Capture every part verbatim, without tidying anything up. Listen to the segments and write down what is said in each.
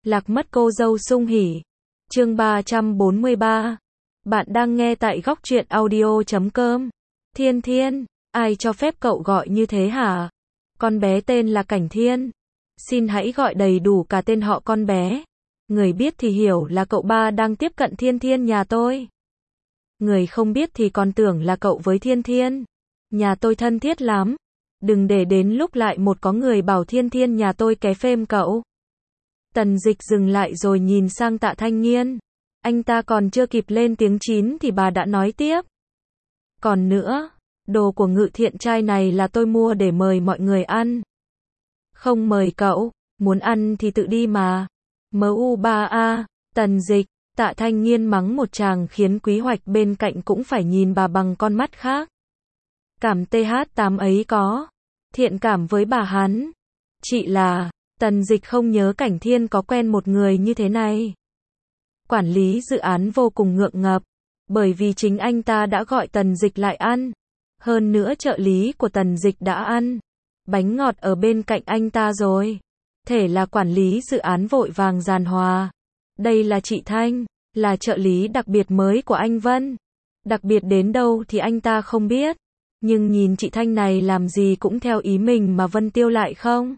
Lạc mất cô dâu sung hỉ. Chương ba trăm bốn mươi ba. Bạn đang nghe tại góc truyện audio chấm com. Thiên Thiên, ai cho phép cậu gọi như thế hả? Con bé tên là Cảnh Thiên. Xin hãy gọi đầy đủ cả tên họ con bé. Người biết thì hiểu là cậu ba đang tiếp cận Thiên Thiên nhà tôi. Người không biết thì còn tưởng là cậu với Thiên Thiên. Nhà tôi thân thiết lắm. Đừng để đến lúc lại một có người bảo Thiên Thiên nhà tôi ké phêm cậu. Tần Dịch dừng lại rồi nhìn sang Tạ Thanh Nghiên. Anh ta còn chưa kịp lên tiếng chín thì bà đã nói tiếp. Còn nữa, đồ của Ngự Thiện trai này là tôi mua để mời mọi người ăn. Không mời cậu, muốn ăn thì tự đi mà. em u ba a, Tần Dịch, Tạ Thanh Nghiên mắng một tràng khiến Quý Hoạch bên cạnh cũng phải nhìn bà bằng con mắt khác. Cảm tê hát tám ấy có thiện cảm với bà hắn. Chị là, Tần Dịch không nhớ Cảnh Thiên có quen một người như thế này. Quản lý dự án vô cùng ngượng ngập, bởi vì chính anh ta đã gọi Tần Dịch lại ăn. Hơn nữa trợ lý của Tần Dịch đã ăn bánh ngọt ở bên cạnh anh ta rồi. Thể là quản lý dự án vội vàng giàn hòa. Đây là chị Thanh, là trợ lý đặc biệt mới của anh Vân. Đặc biệt đến đâu thì anh ta không biết. Nhưng nhìn chị Thanh này làm gì cũng theo ý mình mà Vân Tiêu lại không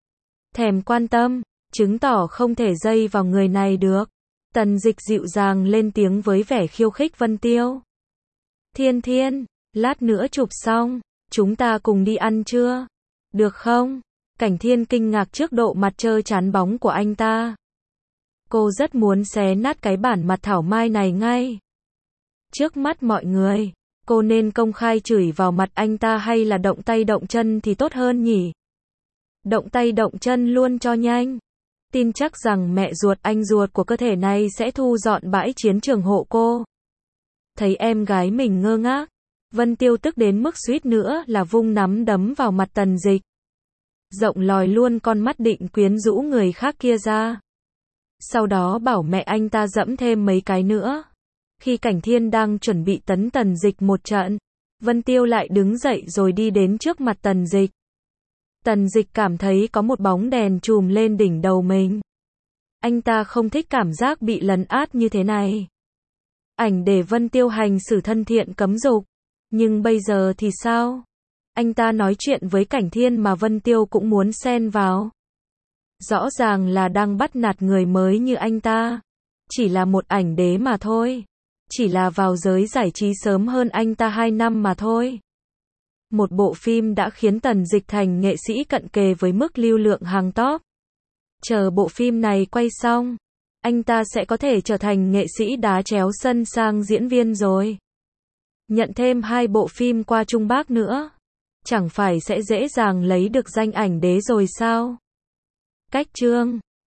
thèm quan tâm, chứng tỏ không thể dây vào người này được. Tần Dịch dịu dàng lên tiếng với vẻ khiêu khích Vân Tiêu. Thiên Thiên, lát nữa chụp xong, chúng ta cùng đi ăn chưa? Được không? Cảnh Thiên kinh ngạc trước độ mặt trơ chán bóng của anh ta. Cô rất muốn xé nát cái bản mặt thảo mai này ngay. Trước mắt mọi người, cô nên công khai chửi vào mặt anh ta hay là động tay động chân thì tốt hơn nhỉ? Động tay động chân luôn cho nhanh. Tin chắc rằng mẹ ruột anh ruột của cơ thể này sẽ thu dọn bãi chiến trường hộ cô. Thấy em gái mình ngơ ngác, Vân Tiêu tức đến mức suýt nữa là vung nắm đấm vào mặt Tần Dịch. Rộng lòi luôn con mắt định quyến rũ người khác kia ra. Sau đó bảo mẹ anh ta dẫm thêm mấy cái nữa. Khi Cảnh Thiên đang chuẩn bị tấn Tần Dịch một trận, Vân Tiêu lại đứng dậy rồi đi đến trước mặt Tần Dịch. Tần Dịch cảm thấy có một bóng đèn chùm lên đỉnh đầu mình. Anh ta không thích cảm giác bị lấn át như thế này. Ảnh để Vân Tiêu hành xử thân thiện cấm dục. Nhưng bây giờ thì sao? Anh ta nói chuyện với Cảnh Thiên mà Vân Tiêu cũng muốn xen vào. Rõ ràng là đang bắt nạt người mới như anh ta. Chỉ là một ảnh đế mà thôi. Chỉ là vào giới giải trí sớm hơn anh ta hai năm mà thôi. Một bộ phim đã khiến Tần Dịch thành nghệ sĩ cận kề với mức lưu lượng hàng top. Chờ bộ phim này quay xong, anh ta sẽ có thể trở thành nghệ sĩ đá chéo sân sang diễn viên rồi. Nhận thêm hai bộ phim qua Trung Bắc nữa, chẳng phải sẽ dễ dàng lấy được danh ảnh đế rồi sao? Cách chương